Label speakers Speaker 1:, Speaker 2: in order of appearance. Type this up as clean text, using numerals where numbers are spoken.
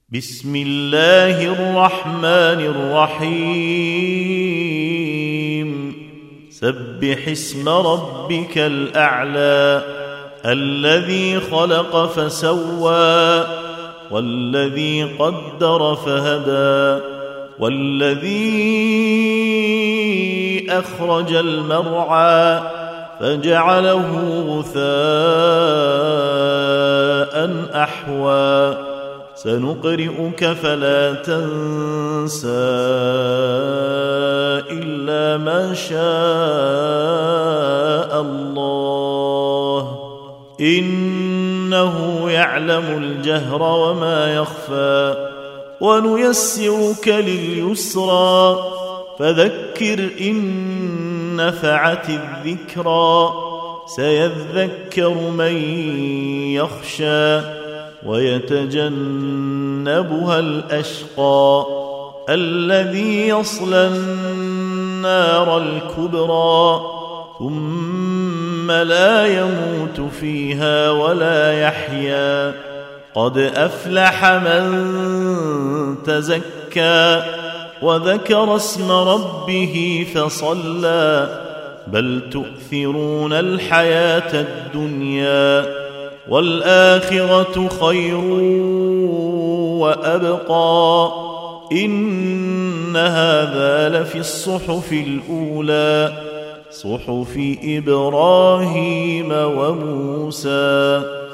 Speaker 1: بسم الله الرحمن الرحيم سبح اسم ربك الأعلى الذي خلق فسوى والذي قدر فهدى والذي أخرج المرعى فجعله غثاء أحوى سنقرئك فلا تنسى إلا ما شاء الله إنه يعلم الجهر وما يخفى ونيسرك لليسرى فذكر إن نفعت الذكرى سيذكر من يخشى ويتجنبها الأشقى الذي يصلى النار الكبرى ثم لا يموت فيها ولا يحيا قد أفلح من تزكى وذكر اسم ربه فصلى بل تؤثرون الحياة الدنيا والآخرة خير وأبقى إن هذا لفي الصحف الأولى صحف إبراهيم وموسى.